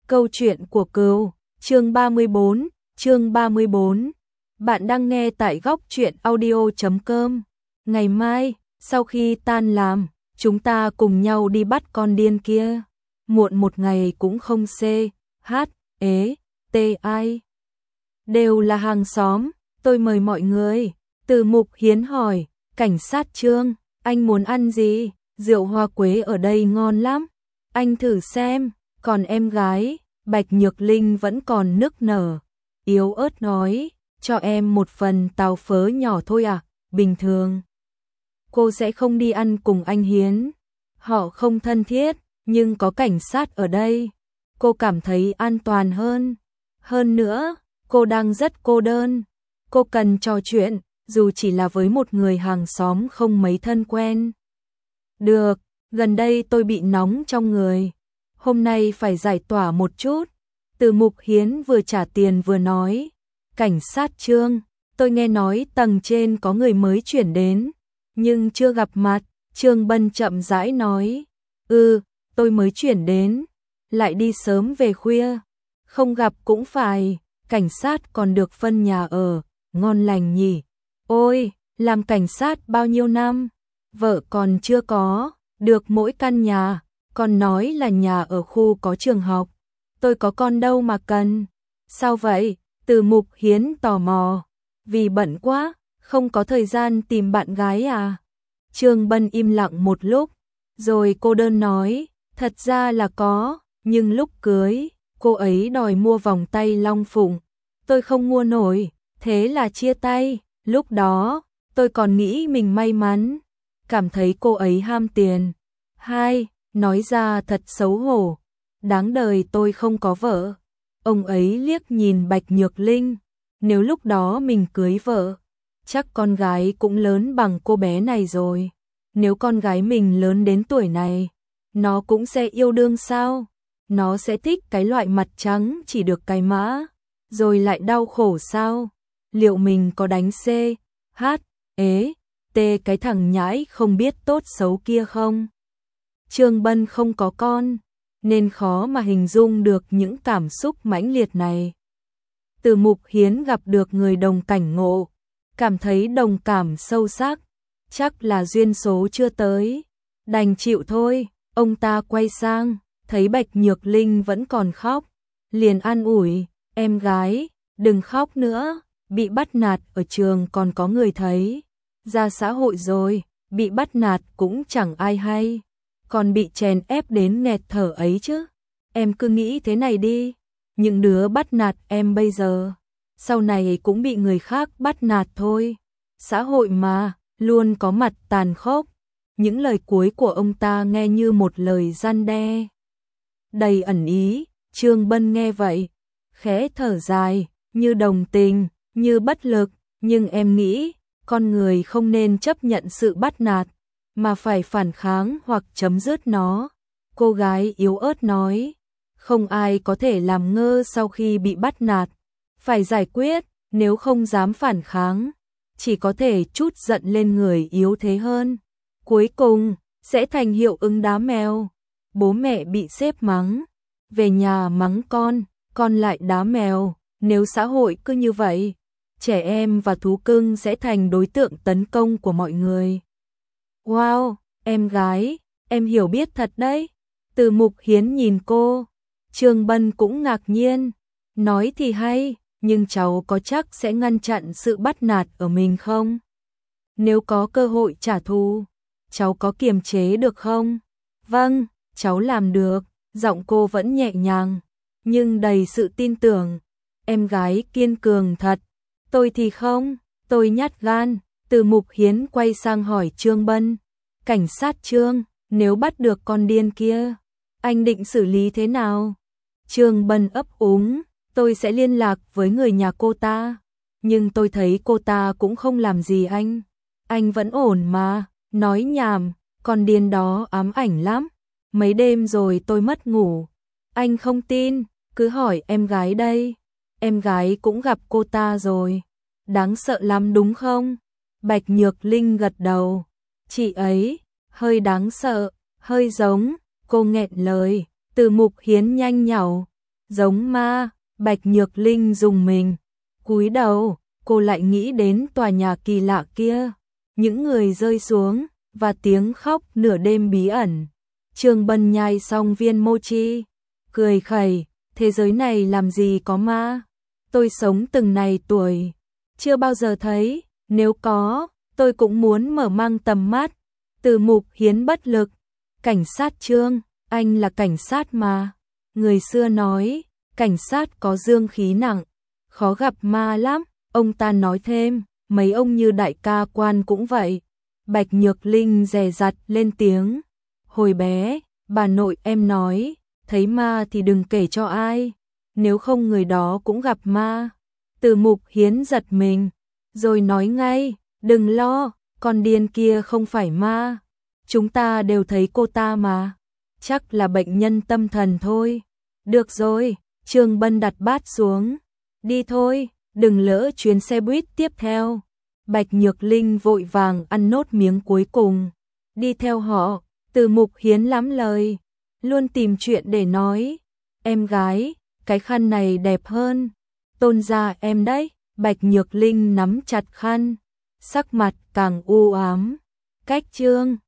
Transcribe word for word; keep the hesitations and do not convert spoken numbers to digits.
Câu chuyện của cừu, chương ba mươi bốn, chương ba mươi bốn. Bạn đang nghe tại góc truyện audio chấm com. Ngày mai, sau khi tan làm, chúng ta cùng nhau đi bắt con điên kia. Muộn một ngày cũng không c, h, ế, t ai. Đều là hàng xóm, tôi mời mọi người. Từ Mục Hiến hỏi, cảnh sát Trương, anh muốn ăn gì? Rượu hoa quế ở đây ngon lắm. Anh thử xem. Còn em gái, Bạch Nhược Linh vẫn còn nức nở, yếu ớt nói, cho em một phần tàu phớ nhỏ thôi à, bình thường. Cô sẽ không đi ăn cùng anh Hiến, họ không thân thiết, nhưng có cảnh sát ở đây, cô cảm thấy an toàn hơn. Hơn nữa, cô đang rất cô đơn, cô cần trò chuyện, dù chỉ là với một người hàng xóm không mấy thân quen. Được, gần đây tôi bị nóng trong người. Hôm nay phải giải tỏa một chút. Từ Mục Hiến vừa trả tiền vừa nói, cảnh sát Trương, tôi nghe nói tầng trên có người mới chuyển đến, nhưng chưa gặp mặt. Trương Bân chậm rãi nói, ừ, tôi mới chuyển đến, lại đi sớm về khuya, không gặp cũng phải, cảnh sát còn được phân nhà ở, ngon lành nhỉ. Ôi, làm cảnh sát bao nhiêu năm, vợ còn chưa có, được mỗi căn nhà. Còn nói là nhà ở khu có trường học, tôi có con đâu mà cần. Sao vậy? Từ Mục Hiến tò mò, vì bận quá, không có thời gian tìm bạn gái à? Trương Bân im lặng một lúc, rồi cô đơn nói, thật ra là có, nhưng lúc cưới, cô ấy đòi mua vòng tay long phụng, tôi không mua nổi, thế là chia tay. Lúc đó, tôi còn nghĩ mình may mắn, cảm thấy cô ấy ham tiền. Hai, nói ra thật xấu hổ, đáng đời tôi không có vợ. Ông ấy liếc nhìn Bạch Nhược Linh, nếu lúc đó mình cưới vợ, chắc con gái cũng lớn bằng cô bé này rồi. Nếu con gái mình lớn đến tuổi này, nó cũng sẽ yêu đương sao? Nó sẽ thích cái loại mặt trắng chỉ được cái mã, rồi lại đau khổ sao? Liệu mình có đánh C, H, ế, T cái thằng nhãi không biết tốt xấu kia không? Trương Bân không có con, nên khó mà hình dung được những cảm xúc mãnh liệt này. Từ Mục Hiến gặp được người đồng cảnh ngộ, cảm thấy đồng cảm sâu sắc, chắc là duyên số chưa tới, đành chịu thôi. Ông ta quay sang, thấy Bạch Nhược Linh vẫn còn khóc, liền an ủi, em gái, đừng khóc nữa, bị bắt nạt ở trường còn có người thấy, ra xã hội rồi, bị bắt nạt cũng chẳng ai hay. Còn bị chèn ép đến nghẹt thở ấy chứ. Em cứ nghĩ thế này đi, những đứa bắt nạt em bây giờ, sau này cũng bị người khác bắt nạt thôi. Xã hội mà, luôn có mặt tàn khốc. Những lời cuối của ông ta nghe như một lời răn đe đầy ẩn ý. Trương Bân nghe vậy, khẽ thở dài, như đồng tình, như bất lực. Nhưng em nghĩ, con người không nên chấp nhận sự bắt nạt, mà phải phản kháng hoặc chấm dứt nó. Cô gái yếu ớt nói, không ai có thể làm ngơ sau khi bị bắt nạt, phải giải quyết, nếu không dám phản kháng, chỉ có thể trút giận lên người yếu thế hơn. Cuối cùng, sẽ thành hiệu ứng đá mèo. Bố mẹ bị sếp mắng, về nhà mắng con, con lại đá mèo. Nếu xã hội cứ như vậy, trẻ em và thú cưng sẽ thành đối tượng tấn công của mọi người. Wow, em gái, em hiểu biết thật đấy. Từ Mục Hiến nhìn cô, Trương Bân cũng ngạc nhiên, nói thì hay, nhưng cháu có chắc sẽ ngăn chặn sự bắt nạt ở mình không? Nếu có cơ hội trả thù, cháu có kiềm chế được không? Vâng, cháu làm được, giọng cô vẫn nhẹ nhàng, nhưng đầy sự tin tưởng. Em gái kiên cường thật, tôi thì không, tôi nhát gan. Từ Mục Hiến quay sang hỏi Trương Bân, cảnh sát Trương, nếu bắt được con điên kia, anh định xử lý thế nào? Trương Bân ấp úng, tôi sẽ liên lạc với người nhà cô ta, nhưng tôi thấy cô ta cũng không làm gì anh. Anh vẫn ổn mà, nói nhảm, con điên đó ám ảnh lắm, mấy đêm rồi tôi mất ngủ. Anh không tin, cứ hỏi em gái đây, em gái cũng gặp cô ta rồi, đáng sợ lắm đúng không? Bạch Nhược Linh gật đầu, chị ấy, hơi đáng sợ, hơi giống, cô nghẹn lời. Từ Mục Hiến nhanh nhảu, Giống ma, Bạch Nhược Linh dùng mình. Cúi đầu, cô lại nghĩ đến tòa nhà kỳ lạ kia. Những người rơi xuống, và tiếng khóc nửa đêm bí ẩn. Trương Bân nhai xong viên mochi, cười khẩy, thế giới này làm gì có ma. Tôi sống từng này tuổi, chưa bao giờ thấy, nếu có, tôi cũng muốn mở mang tầm mắt. Từ Mục Hiến bất lực, cảnh sát Trương, anh là cảnh sát mà. Người xưa nói, cảnh sát có dương khí nặng, khó gặp ma lắm. Ông ta nói thêm, mấy ông như đại ca Quan cũng vậy. Bạch Nhược Linh dè dặt lên tiếng. Hồi bé, bà nội em nói, thấy ma thì đừng kể cho ai, nếu không người đó cũng gặp ma. Từ Mục Hiến giật mình, rồi nói ngay, đừng lo, con điên kia không phải ma. Chúng ta đều thấy cô ta mà, chắc là bệnh nhân tâm thần thôi. Được rồi, Trương Bân đặt bát xuống, đi thôi, đừng lỡ chuyến xe buýt tiếp theo. Bạch Nhược Linh vội vàng ăn nốt miếng cuối cùng, đi theo họ. Từ Mục Hiến lắm lời, luôn tìm chuyện để nói. Em gái, cái khăn này đẹp hơn. Tôn gia em đấy. Bạch Nhược Linh nắm chặt khăn, sắc mặt càng u ám. Cách Trương